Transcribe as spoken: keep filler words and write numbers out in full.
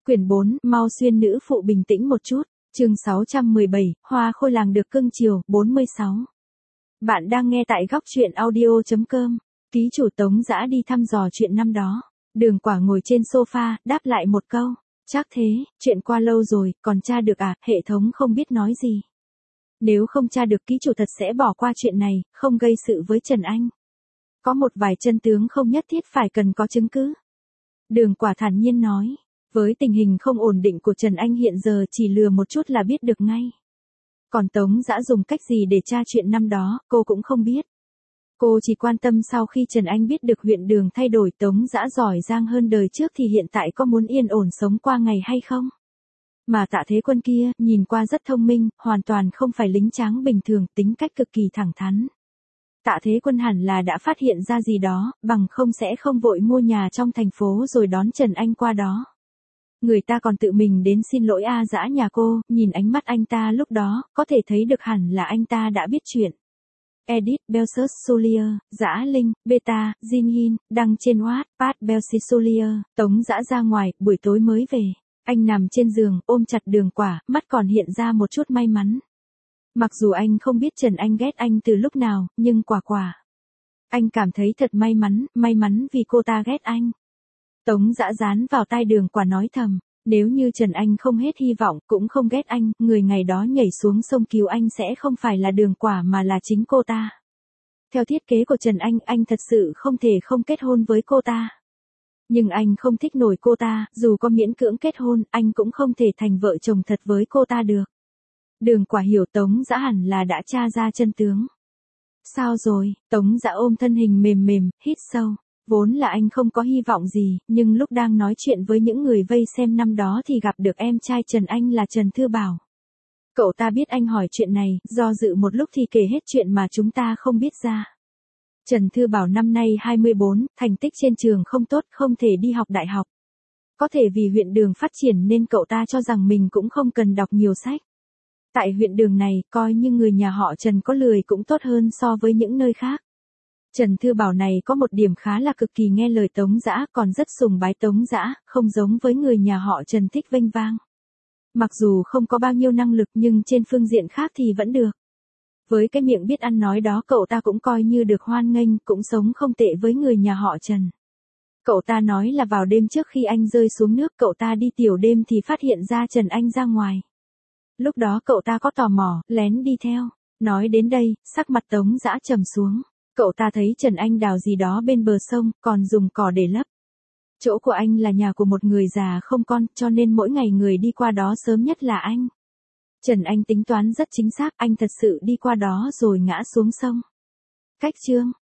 Quyển bốn, mau xuyên nữ phụ bình tĩnh một chút. Chương sáu trăm mười bảy, hoa khôi làng được cưng chiều, bốn mươi sáu. Bạn đang nghe tại góc truyện audio chấm com. Ký chủ Tống Dã đi thăm dò chuyện năm đó. Đường Quả ngồi trên sofa, đáp lại một câu. Chắc thế, chuyện qua lâu rồi, còn tra được à, hệ thống không biết nói gì. Nếu không tra được ký chủ thật sẽ bỏ qua chuyện này, không gây sự với Trần Anh. Có một vài chân tướng không nhất thiết phải cần có chứng cứ. Đường Quả thản nhiên nói. Với tình hình không ổn định của Trần Anh hiện giờ chỉ lừa một chút là biết được ngay. Còn Tống Dã dùng cách gì để tra chuyện năm đó, cô cũng không biết. Cô chỉ quan tâm sau khi Trần Anh biết được huyện Đường thay đổi Tống Dã giỏi giang hơn đời trước thì hiện tại có muốn yên ổn sống qua ngày hay không. Mà Tạ Thế Quân kia, nhìn qua rất thông minh, hoàn toàn không phải lính tráng bình thường, tính cách cực kỳ thẳng thắn. Tạ Thế Quân hẳn là đã phát hiện ra gì đó, bằng không sẽ không vội mua nhà trong thành phố rồi đón Trần Anh qua đó. Người ta còn tự mình đến xin lỗi A Dã nhà cô, nhìn ánh mắt anh ta lúc đó, có thể thấy được hẳn là anh ta đã biết chuyện. Edit, Belsus Solier, Dã Linh, Beta, Jin Hin, đăng trên Wattpad Belsis Solier, Tống Dã ra ngoài, buổi tối mới về. Anh nằm trên giường, ôm chặt Đường Quả, mắt còn hiện ra một chút may mắn. Mặc dù anh không biết Trần Anh ghét anh từ lúc nào, nhưng quả quả. Anh cảm thấy thật may mắn, may mắn vì cô ta ghét anh. Tống Dã dán vào tai Đường Quả nói thầm, nếu như Trần Anh không hết hy vọng, cũng không ghét anh, người ngày đó nhảy xuống sông cứu anh sẽ không phải là Đường Quả mà là chính cô ta. Theo thiết kế của Trần Anh, anh thật sự không thể không kết hôn với cô ta. Nhưng anh không thích nổi cô ta, dù có miễn cưỡng kết hôn, anh cũng không thể thành vợ chồng thật với cô ta được. Đường Quả hiểu Tống Dã hẳn là đã tra ra chân tướng. Sao rồi? Tống Dã ôm thân hình mềm mềm, hít sâu. Vốn là anh không có hy vọng gì, nhưng lúc đang nói chuyện với những người vây xem năm đó thì gặp được em trai Trần Anh là Trần Thư Bảo. Cậu ta biết anh hỏi chuyện này, do dự một lúc thì kể hết chuyện mà chúng ta không biết ra. Trần Thư Bảo năm nay hai mươi bốn, thành tích trên trường không tốt, không thể đi học đại học. Có thể vì huyện Đường phát triển nên cậu ta cho rằng mình cũng không cần đọc nhiều sách. Tại huyện Đường này, coi như người nhà họ Trần có lười cũng tốt hơn so với những nơi khác. Trần Thư Bảo này có một điểm khá là cực kỳ nghe lời Tống Dã, còn rất sùng bái Tống Dã, không giống với người nhà họ Trần thích vênh vang. Mặc dù không có bao nhiêu năng lực nhưng trên phương diện khác thì vẫn được. Với cái miệng biết ăn nói đó cậu ta cũng coi như được hoan nghênh, cũng sống không tệ với người nhà họ Trần. Cậu ta nói là vào đêm trước khi anh rơi xuống nước cậu ta đi tiểu đêm thì phát hiện ra Trần Anh ra ngoài. Lúc đó cậu ta có tò mò, lén đi theo. Nói đến đây, sắc mặt Tống Dã trầm xuống. Cậu ta thấy Trần Anh đào gì đó bên bờ sông, còn dùng cỏ để lấp. Chỗ của anh là nhà của một người già không con, cho nên mỗi ngày người đi qua đó sớm nhất là anh. Trần Anh tính toán rất chính xác, anh thật sự đi qua đó rồi ngã xuống sông. Cách chương,